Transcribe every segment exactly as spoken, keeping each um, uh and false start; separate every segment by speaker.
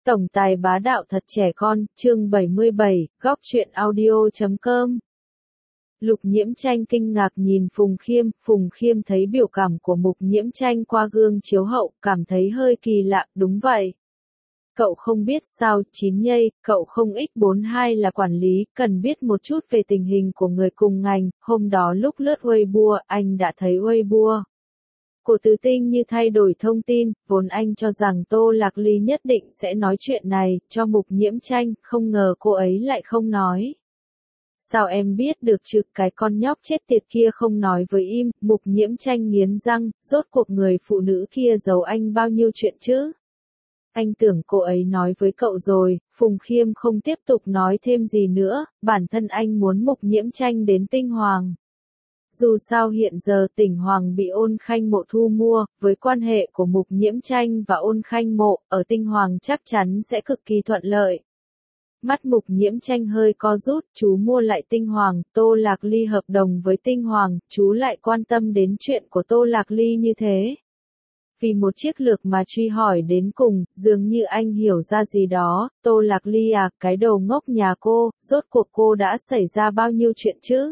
Speaker 1: Tổng tài bá đạo thật trẻ con, chương bảy mươi bảy, góc truyện audio chấm com. Lục Nhiễm Tranh kinh ngạc nhìn Phùng Khiêm, Phùng Khiêm thấy biểu cảm của Mục Nhiễm Tranh qua gương chiếu hậu, cảm thấy hơi kỳ lạ, đúng vậy. Cậu không biết sao, chín nhây, cậu không x bốn hai là quản lý, cần biết một chút về tình hình của người cùng ngành, hôm đó lúc lướt Weibo, anh đã thấy Weibo. Của Từ Tinh như thay đổi thông tin, vốn anh cho rằng Tô Lạc Ly nhất định sẽ nói chuyện này, cho Mục Nhiễm Tranh, không ngờ cô ấy lại không nói. Sao em biết được chứ, cái con nhóc chết tiệt kia không nói với im, Mục Nhiễm Tranh nghiến răng, rốt cuộc người phụ nữ kia giấu anh bao nhiêu chuyện chứ? Anh tưởng cô ấy nói với cậu rồi, Phùng Khiêm không tiếp tục nói thêm gì nữa, bản thân anh muốn Mục Nhiễm Tranh đến Tinh Hoàng. Dù sao hiện giờ Tỉnh Hoàng bị Ôn Khanh Mộ thu mua, với quan hệ của Mục Nhiễm Tranh và Ôn Khanh Mộ, ở Tinh Hoàng chắc chắn sẽ cực kỳ thuận lợi. Mắt Mục Nhiễm Tranh hơi co rút, chú mua lại Tinh Hoàng, Tô Lạc Ly hợp đồng với Tinh Hoàng, chú lại quan tâm đến chuyện của Tô Lạc Ly như thế. Vì một chiếc lược mà truy hỏi đến cùng, dường như anh hiểu ra gì đó, Tô Lạc Ly à, cái đầu ngốc nhà cô, rốt cuộc cô đã xảy ra bao nhiêu chuyện chứ?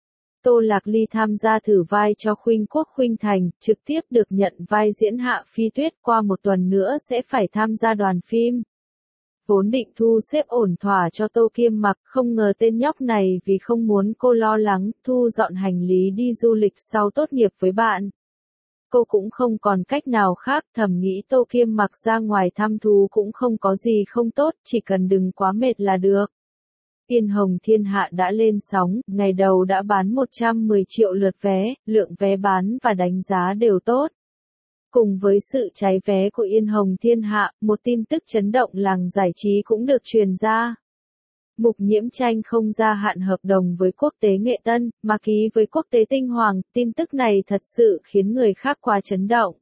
Speaker 1: Tô Lạc Ly tham gia thử vai cho Khuynh Quốc Khuynh Thành, trực tiếp được nhận vai diễn Hạ Phi Tuyết, qua một tuần nữa sẽ phải tham gia đoàn phim. Vốn định thu xếp ổn thỏa cho Tô Kiêm Mặc, không ngờ tên nhóc này vì không muốn cô lo lắng, thu dọn hành lý đi du lịch sau tốt nghiệp với bạn. Cô cũng không còn cách nào khác, thầm nghĩ Tô Kiêm Mặc ra ngoài thăm thú cũng không có gì không tốt, chỉ cần đừng quá mệt là được. Yên Hồng Thiên Hạ đã lên sóng, ngày đầu đã bán một trăm mười triệu lượt vé, lượng vé bán và đánh giá đều tốt. Cùng với sự cháy vé của Yên Hồng Thiên Hạ, một tin tức chấn động làng giải trí cũng được truyền ra. Mục Nhiễm Tranh không gia hạn hợp đồng với Quốc tế Nghệ Tân, mà ký với Quốc tế Tinh Hoàng, tin tức này thật sự khiến người khác quá chấn động.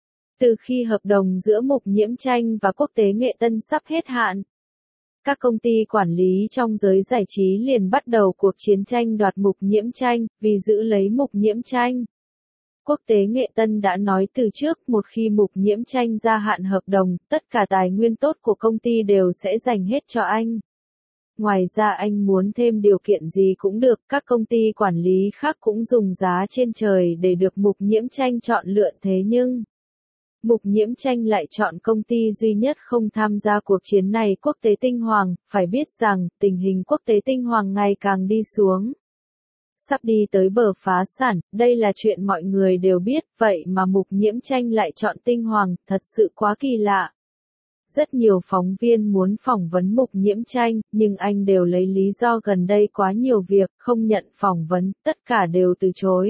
Speaker 1: Từ khi hợp đồng giữa Mục Nhiễm Tranh và Quốc tế Nghệ Tân sắp hết hạn, các công ty quản lý trong giới giải trí liền bắt đầu cuộc chiến tranh đoạt Mục Nhiễm Tranh, vì giữ lấy Mục Nhiễm Tranh. Quốc tế Nghệ Tân đã nói từ trước, một khi Mục Nhiễm Tranh gia hạn hợp đồng, tất cả tài nguyên tốt của công ty đều sẽ dành hết cho anh. Ngoài ra anh muốn thêm điều kiện gì cũng được, các công ty quản lý khác cũng dùng giá trên trời để được Mục Nhiễm Tranh chọn lựa, thế nhưng Mục Nhiễm Tranh lại chọn công ty duy nhất không tham gia cuộc chiến này, Quốc tế Tinh Hoàng. Phải biết rằng, tình hình Quốc tế Tinh Hoàng ngày càng đi xuống. Sắp đi tới bờ phá sản, đây là chuyện mọi người đều biết, vậy mà Mục Nhiễm Tranh lại chọn Tinh Hoàng, thật sự quá kỳ lạ. Rất nhiều phóng viên muốn phỏng vấn Mục Nhiễm Tranh, nhưng anh đều lấy lý do gần đây quá nhiều việc, không nhận phỏng vấn, tất cả đều từ chối.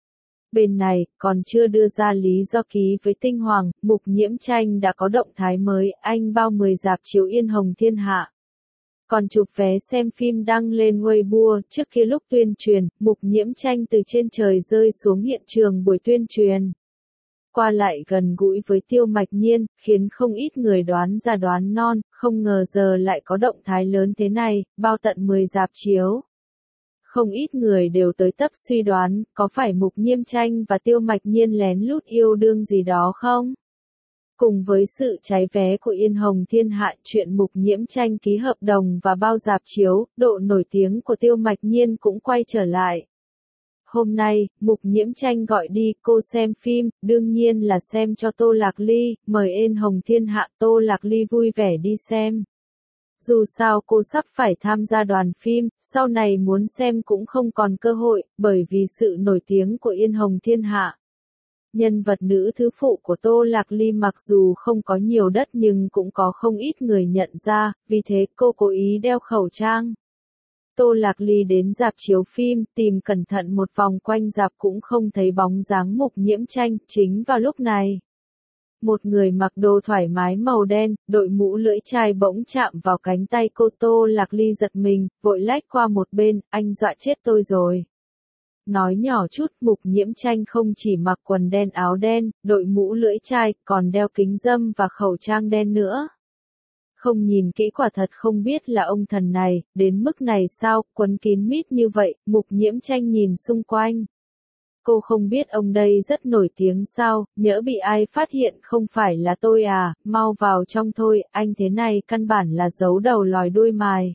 Speaker 1: Bên này, còn chưa đưa ra lý do ký với Tinh Hoàng, Mục Nhiễm Tranh đã có động thái mới, anh bao mười rạp chiếu Yên Hồng Thiên Hạ. Còn chụp vé xem phim đăng lên Weibo, trước khi lúc tuyên truyền, Mục Nhiễm Tranh từ trên trời rơi xuống hiện trường buổi tuyên truyền. Qua lại gần gũi với Tiêu Mạch Nhiên, khiến không ít người đoán ra đoán non, không ngờ giờ lại có động thái lớn thế này, bao tận mười rạp chiếu. Không ít người đều tới tấp suy đoán, có phải Mục Nhiễm Tranh và Tiêu Mạch Nhiên lén lút yêu đương gì đó không? Cùng với sự cháy vé của Yên Hồng Thiên Hạ, chuyện Mục Nhiễm Tranh ký hợp đồng và bao rạp chiếu, độ nổi tiếng của Tiêu Mạch Nhiên cũng quay trở lại. Hôm nay, Mục Nhiễm Tranh gọi đi cô xem phim, đương nhiên là xem cho Tô Lạc Ly, mời Yên Hồng Thiên Hạ, Tô Lạc Ly vui vẻ đi xem. Dù sao cô sắp phải tham gia đoàn phim, sau này muốn xem cũng không còn cơ hội, bởi vì sự nổi tiếng của Yên Hồng Thiên Hạ. Nhân vật nữ thứ phụ của Tô Lạc Ly mặc dù không có nhiều đất nhưng cũng có không ít người nhận ra, vì thế cô cố ý đeo khẩu trang. Tô Lạc Ly đến rạp chiếu phim, tìm cẩn thận một vòng quanh rạp cũng không thấy bóng dáng Mục Nhiễm Tranh, chính vào lúc này. Một người mặc đồ thoải mái màu đen, đội mũ lưỡi chai bỗng chạm vào cánh tay cô. Tô Lạc Ly giật mình, vội lách qua một bên, anh dọa chết tôi rồi. Nói nhỏ chút, Mục Nhiễm Tranh không chỉ mặc quần đen áo đen, đội mũ lưỡi chai, còn đeo kính râm và khẩu trang đen nữa. Không nhìn kỹ quả thật không biết là ông thần này, đến mức này sao, quấn kín mít như vậy, Mục Nhiễm Tranh nhìn xung quanh. cô không biết ông đây rất nổi tiếng sao, nhỡ bị ai phát hiện không phải là tôi à, mau vào trong thôi, anh thế này căn bản là giấu đầu lòi đuôi mài.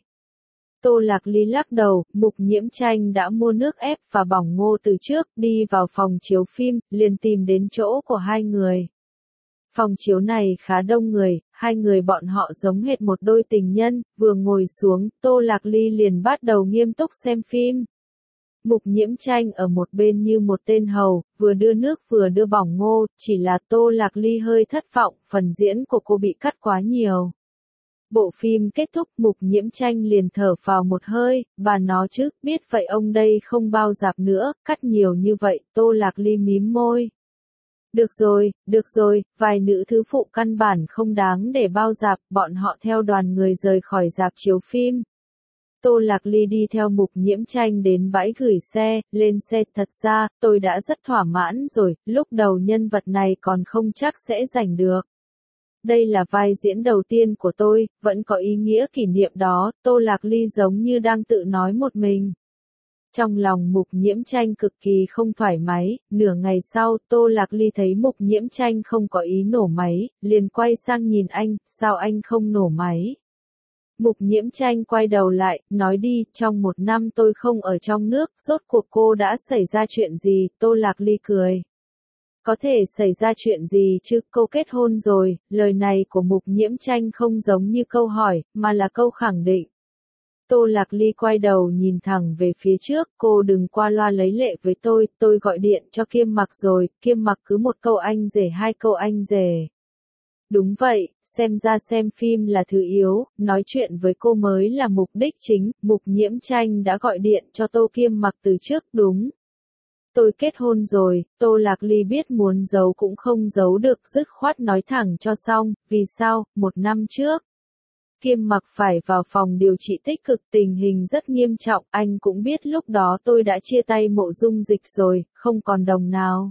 Speaker 1: Tô Lạc Ly lắc đầu, Mục Nhiễm Tranh đã mua nước ép và bỏng ngô từ trước, đi vào phòng chiếu phim, liền tìm đến chỗ của hai người. Phòng chiếu này khá đông người, hai người bọn họ giống hệt một đôi tình nhân, vừa ngồi xuống, Tô Lạc Ly liền bắt đầu nghiêm túc xem phim. Mục Nhiễm Tranh ở một bên như một tên hầu, vừa đưa nước vừa đưa bỏng ngô, chỉ là Tô Lạc Ly hơi thất vọng, phần diễn của cô bị cắt quá nhiều. Bộ phim kết thúc, Mục Nhiễm Tranh liền thở phào một hơi, bà nó chứ, biết vậy ông đây không bao dạp nữa, cắt nhiều như vậy, Tô Lạc Ly mím môi. Được rồi, được rồi, vài nữ thứ phụ căn bản không đáng để bao dạp, bọn họ theo đoàn người rời khỏi dạp chiếu phim. Tô Lạc Ly đi theo Mục Nhiễm Tranh đến bãi gửi xe, lên xe, thật ra, tôi đã rất thỏa mãn rồi, lúc đầu nhân vật này còn không chắc sẽ giành được. Đây là vai diễn đầu tiên của tôi, vẫn có ý nghĩa kỷ niệm đó, Tô Lạc Ly giống như đang tự nói một mình. Trong lòng Mục Nhiễm Tranh cực kỳ không thoải mái, nửa ngày sau, Tô Lạc Ly thấy Mục Nhiễm Tranh không có ý nổ máy, liền quay sang nhìn anh, sao anh không nổ máy? Mục Nhiễm Tranh quay đầu lại, nói đi, trong một năm tôi không ở trong nước, rốt cuộc cô đã xảy ra chuyện gì, Tô Lạc Ly cười. Có thể xảy ra chuyện gì chứ, cô kết hôn rồi, lời này của Mục Nhiễm Tranh không giống như câu hỏi, mà là câu khẳng định. Tô Lạc Ly quay đầu nhìn thẳng về phía trước, cô đừng qua loa lấy lệ với tôi, tôi gọi điện cho Kiêm Mặc rồi, Kiêm Mặc cứ một câu anh rể hai câu anh rể. Đúng vậy, xem ra xem phim là thứ yếu, nói chuyện với cô mới là mục đích chính, Mục Nhiễm Tranh đã gọi điện cho Tô Kiêm Mặc từ trước, đúng. Tôi kết hôn rồi, Tô Lạc Ly biết muốn giấu cũng không giấu được, dứt khoát nói thẳng cho xong, vì sao, một năm trước. Kiêm Mặc phải vào phòng điều trị tích cực, tình hình rất nghiêm trọng, anh cũng biết lúc đó tôi đã chia tay Mộ Dung Dịch rồi, không còn đồng nào.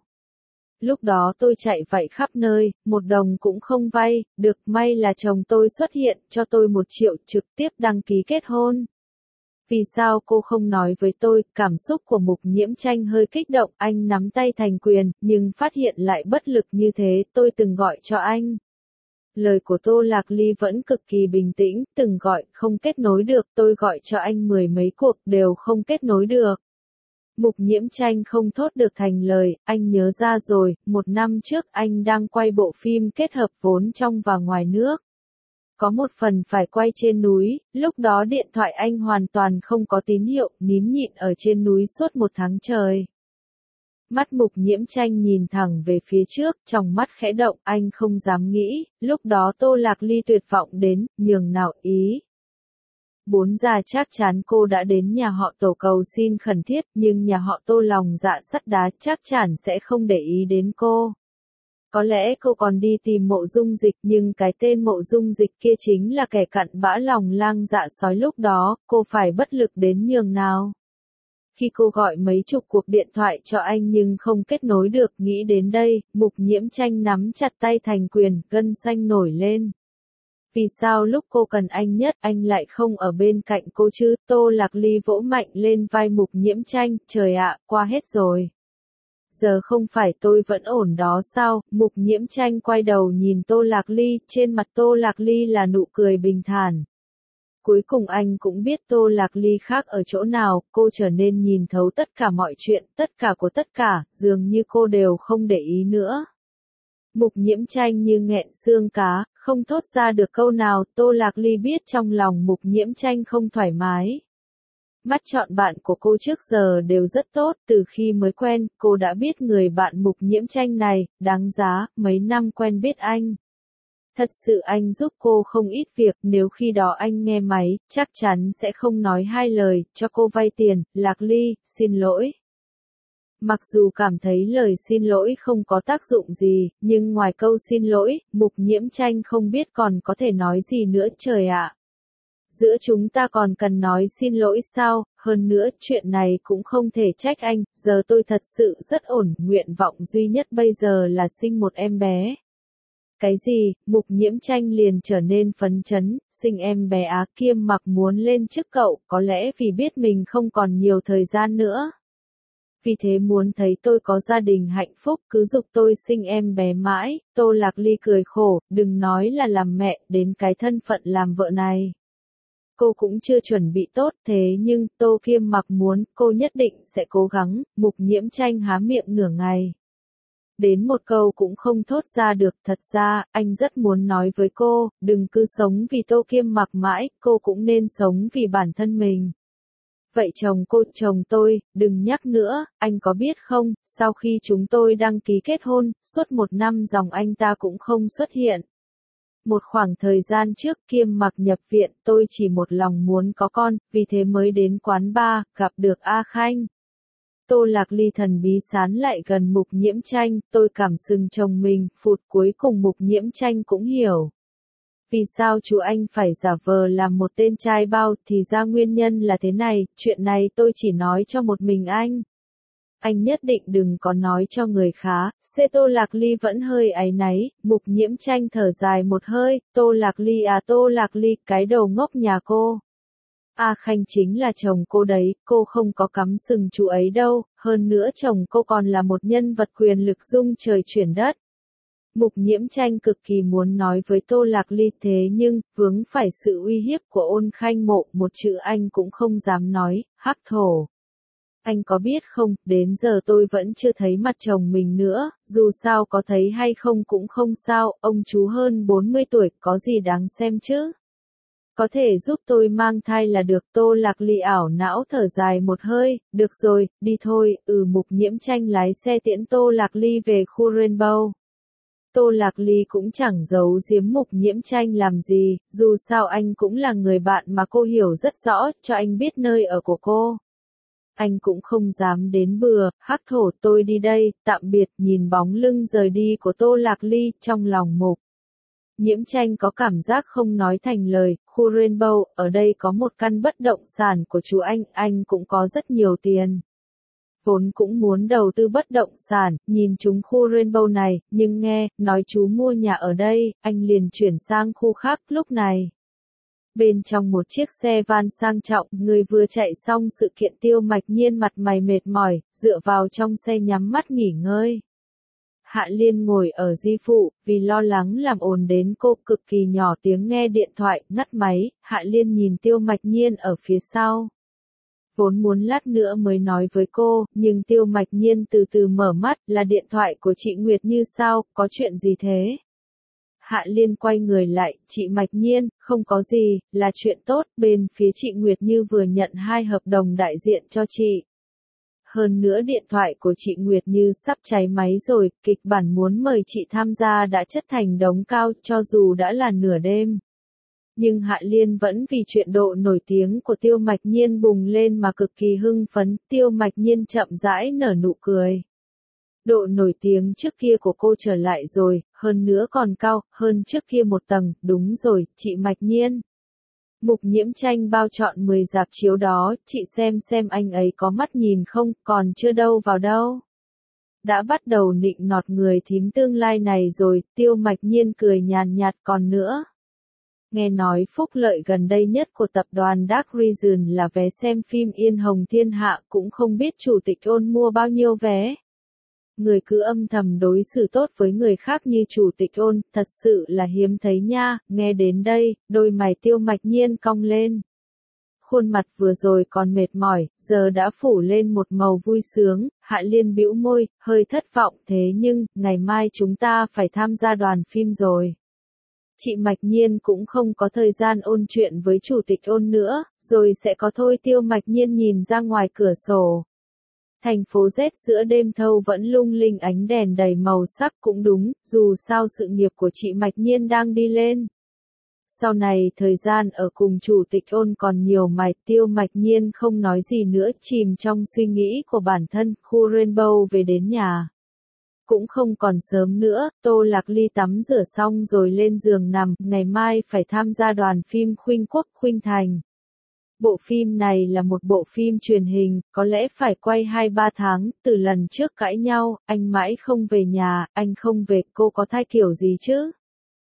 Speaker 1: Lúc đó tôi chạy vạy khắp nơi, một đồng cũng không vay, được may là chồng tôi xuất hiện, cho tôi một triệu trực tiếp đăng ký kết hôn. Vì sao cô không nói với tôi, cảm xúc của Mục Nhiễm Tranh hơi kích động, anh nắm tay thành quyền, nhưng phát hiện lại bất lực như thế, tôi từng gọi cho anh. Lời của Tô Lạc Ly vẫn cực kỳ bình tĩnh, từng gọi, không kết nối được, tôi gọi cho anh mười mấy cuộc, đều không kết nối được. Mục Nhiễm Tranh không thốt được thành lời, anh nhớ ra rồi, một năm trước anh đang quay bộ phim kết hợp vốn trong và ngoài nước. Có một phần phải quay trên núi, lúc đó điện thoại anh hoàn toàn không có tín hiệu, nín nhịn ở trên núi suốt một tháng trời. Mắt Mục Nhiễm Tranh nhìn thẳng về phía trước, trong mắt khẽ động, anh không dám nghĩ, lúc đó Tô Lạc Ly tuyệt vọng đến, nhường nào ý. Bốn già chắc chắn cô đã đến nhà họ Tổ cầu xin khẩn thiết, nhưng nhà họ Tô lòng dạ sắt đá chắc chắn sẽ không để ý đến cô. Có lẽ cô còn đi tìm Mộ Dung Dịch, nhưng cái tên Mộ Dung Dịch kia chính là kẻ cặn bã lòng lang dạ sói, lúc đó, cô phải bất lực đến nhường nào. Khi cô gọi mấy chục cuộc điện thoại cho anh nhưng không kết nối được, nghĩ đến đây, Mục Nhiễm Tranh nắm chặt tay thành quyền, gân xanh nổi lên. Vì sao lúc cô cần anh nhất, anh lại không ở bên cạnh cô chứ? Tô Lạc Ly vỗ mạnh lên vai Mục Nhiễm Tranh, trời ạ, qua hết rồi. Giờ không phải tôi vẫn ổn đó sao? Mục Nhiễm Tranh quay đầu nhìn Tô Lạc Ly, trên mặt Tô Lạc Ly là nụ cười bình thản. Cuối cùng anh cũng biết Tô Lạc Ly khác ở chỗ nào, cô trở nên nhìn thấu tất cả mọi chuyện, tất cả của tất cả, dường như cô đều không để ý nữa. Mục Nhiễm Tranh như nghẹn xương cá, không thốt ra được câu nào, Tô Lạc Ly biết trong lòng Mục Nhiễm Tranh không thoải mái. Mắt chọn bạn của cô trước giờ đều rất tốt, từ khi mới quen, cô đã biết người bạn Mục Nhiễm Tranh này, đáng giá, mấy năm quen biết anh. Thật sự anh giúp cô không ít việc, nếu khi đó anh nghe máy, chắc chắn sẽ không nói hai lời, cho cô vay tiền, Lạc Ly, xin lỗi. Mặc dù cảm thấy lời xin lỗi không có tác dụng gì, nhưng ngoài câu xin lỗi, Mục Nhiễm Tranh không biết còn có thể nói gì nữa, trời ạ. Giữa chúng ta còn cần nói xin lỗi sao, hơn nữa chuyện này cũng không thể trách anh, giờ tôi thật sự rất ổn, nguyện vọng duy nhất bây giờ là sinh một em bé. Cái gì, Mục Nhiễm Tranh liền trở nên phấn chấn, sinh em bé á, Kiêm Mặc muốn lên chức cậu, có lẽ vì biết mình không còn nhiều thời gian nữa. Vì thế muốn thấy tôi có gia đình hạnh phúc cứ giục tôi sinh em bé mãi. Tô Lạc Ly cười khổ, đừng nói là làm mẹ, đến cái thân phận làm vợ này cô cũng chưa chuẩn bị tốt, thế nhưng Tô Kiêm Mặc muốn, cô nhất định sẽ cố gắng. Mục Nhiễm Tranh há miệng nửa ngày, đến một câu cũng không thốt ra được. Thật ra, anh rất muốn nói với cô, đừng cứ sống vì Tô Kiêm Mặc mãi, cô cũng nên sống vì bản thân mình. Vậy chồng cô, chồng tôi, đừng nhắc nữa, anh có biết không, sau khi chúng tôi đăng ký kết hôn, suốt một năm dòng anh ta cũng không xuất hiện. Một khoảng thời gian trước Kiêm Mặc nhập viện, tôi chỉ một lòng muốn có con, vì thế mới đến quán bar, gặp được A Khanh. Tô Lạc Ly thần bí sán lại gần Mục Nhiễm Tranh, tôi cảm sừng chồng mình, phụt cuối cùng Mục Nhiễm Tranh cũng hiểu. Vì sao chú anh phải giả vờ làm một tên trai bao, thì ra nguyên nhân là thế này, chuyện này tôi chỉ nói cho một mình anh. Anh nhất định đừng có nói cho người khác. Xê Tô Lạc Ly vẫn hơi áy náy. Mục Nhiễm Tranh thở dài một hơi, Tô Lạc Ly à Tô Lạc Ly, cái đầu ngốc nhà cô. A Khanh chính là chồng cô đấy, cô không có cắm sừng chú ấy đâu, hơn nữa chồng cô còn là một nhân vật quyền lực rung trời chuyển đất. Mục Nhiễm Tranh cực kỳ muốn nói với Tô Lạc Ly thế nhưng, vướng phải sự uy hiếp của Ôn Khanh Mộ, một chữ anh cũng không dám nói. Hắc thổ. Anh có biết không, đến giờ tôi vẫn chưa thấy mặt chồng mình nữa, dù sao có thấy hay không cũng không sao, ông chú hơn bốn mươi tuổi, có gì đáng xem chứ. Có thể giúp tôi mang thai là được. Tô Lạc Ly ảo não thở dài một hơi, được rồi, đi thôi. Ừ. Mục Nhiễm Tranh lái xe tiễn Tô Lạc Ly về khu Rainbow. Tô Lạc Ly cũng chẳng giấu giếm Mục Nhiễm Tranh làm gì, dù sao anh cũng là người bạn mà cô hiểu rất rõ, cho anh biết nơi ở của cô. Anh cũng không dám đến bừa. Hắc thổ, tôi đi đây, tạm biệt. Nhìn bóng lưng rời đi của Tô Lạc Ly, trong lòng Mục Nhiễm Tranh có cảm giác không nói thành lời. Khu Rainbow, ở đây có một căn bất động sản của chú anh, anh cũng có rất nhiều tiền. Vốn cũng muốn đầu tư bất động sản, nhìn chúng khu Rainbow này, nhưng nghe, nói chú mua nhà ở đây, anh liền chuyển sang khu khác. Lúc này, bên trong một chiếc xe van sang trọng, người vừa chạy xong sự kiện Tiêu Mạch Nhiên mặt mày mệt mỏi, dựa vào trong xe nhắm mắt nghỉ ngơi. Hạ Liên ngồi ở di phụ, vì lo lắng làm ồn đến cô, cực kỳ nhỏ tiếng nghe điện thoại, ngắt máy. Hạ Liên nhìn Tiêu Mạch Nhiên ở phía sau. Vốn muốn lát nữa mới nói với cô, nhưng Tiêu Mạch Nhiên từ từ mở mắt, là điện thoại của chị Nguyệt Như sao, có chuyện gì thế? Hạ Liên quay người lại, chị Mạch Nhiên, không có gì, là chuyện tốt, bên phía chị Nguyệt Như vừa nhận hai hợp đồng đại diện cho chị. Hơn nữa điện thoại của chị Nguyệt Như sắp cháy máy rồi, kịch bản muốn mời chị tham gia đã chất thành đống cao, cho dù đã là nửa đêm. Nhưng Hạ Liên vẫn vì chuyện độ nổi tiếng của Tiêu Mạch Nhiên bùng lên mà cực kỳ hưng phấn. Tiêu Mạch Nhiên chậm rãi nở nụ cười. Độ nổi tiếng trước kia của cô trở lại rồi, hơn nữa còn cao, hơn trước kia một tầng, đúng rồi, chị Mạch Nhiên. Mục Nhiễm Tranh bao chọn mười rạp chiếu đó, chị xem xem anh ấy có mắt nhìn không, còn chưa đâu vào đâu. Đã bắt đầu nịnh nọt người thím tương lai này rồi. Tiêu Mạch Nhiên cười nhàn nhạt, còn nữa. Nghe nói phúc lợi gần đây nhất của tập đoàn Dark Region là vé xem phim Yên Hồng Thiên Hạ, cũng không biết chủ tịch Ôn mua bao nhiêu vé. Người cứ âm thầm đối xử tốt với người khác như chủ tịch Ôn, thật sự là hiếm thấy nha. Nghe đến đây, đôi mày Tiêu Mạch Nhiên cong lên. Khuôn mặt vừa rồi còn mệt mỏi, giờ đã phủ lên một màu vui sướng. Hạ Liên bĩu môi, hơi thất vọng, thế nhưng, ngày mai chúng ta phải tham gia đoàn phim rồi. Chị Mạch Nhiên cũng không có thời gian ôn chuyện với chủ tịch Ôn nữa, rồi sẽ có thôi. Tiêu Mạch Nhiên nhìn ra ngoài cửa sổ. Thành phố Z giữa đêm thâu vẫn lung linh ánh đèn đầy màu sắc, cũng đúng, dù sao sự nghiệp của chị Mạch Nhiên đang đi lên. Sau này thời gian ở cùng chủ tịch Ôn còn nhiều mày. Tiêu Mạch Nhiên không nói gì nữa, chìm trong suy nghĩ của bản thân. Khu Rainbow về đến nhà. Cũng không còn sớm nữa, Tô Lạc Ly tắm rửa xong rồi lên giường nằm, ngày mai phải tham gia đoàn phim Khuynh Quốc Khuynh Thành. Bộ phim này là một bộ phim truyền hình, có lẽ phải quay hai ba tháng, từ lần trước cãi nhau, anh mãi không về nhà, anh không về, cô có thai kiểu gì chứ?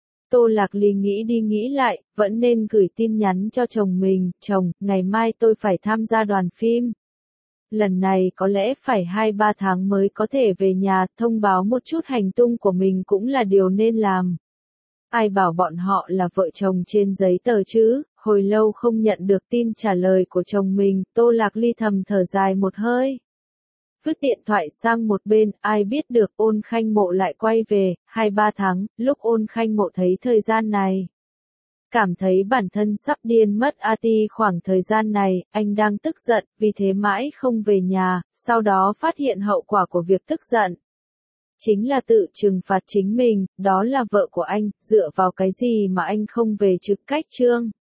Speaker 1: Tô Lạc Ly nghĩ đi nghĩ lại, vẫn nên gửi tin nhắn cho chồng mình, chồng, ngày mai tôi phải tham gia đoàn phim. Lần này có lẽ phải hai ba tháng mới có thể về nhà, thông báo một chút hành tung của mình cũng là điều nên làm. Ai bảo bọn họ là vợ chồng trên giấy tờ chứ, hồi lâu không nhận được tin trả lời của chồng mình, Tô Lạc Ly thầm thở dài một hơi. Vứt điện thoại sang một bên, ai biết được Ôn Khanh Mộ lại quay về, hai ba tháng, lúc Ôn Khanh Mộ thấy thời gian này. Cảm thấy bản thân sắp điên mất a ti khoảng thời gian này, anh đang tức giận, vì thế mãi không về nhà, sau đó phát hiện hậu quả của việc tức giận. Chính là tự trừng phạt chính mình, đó là vợ của anh, dựa vào cái gì mà anh không về trực cách trương.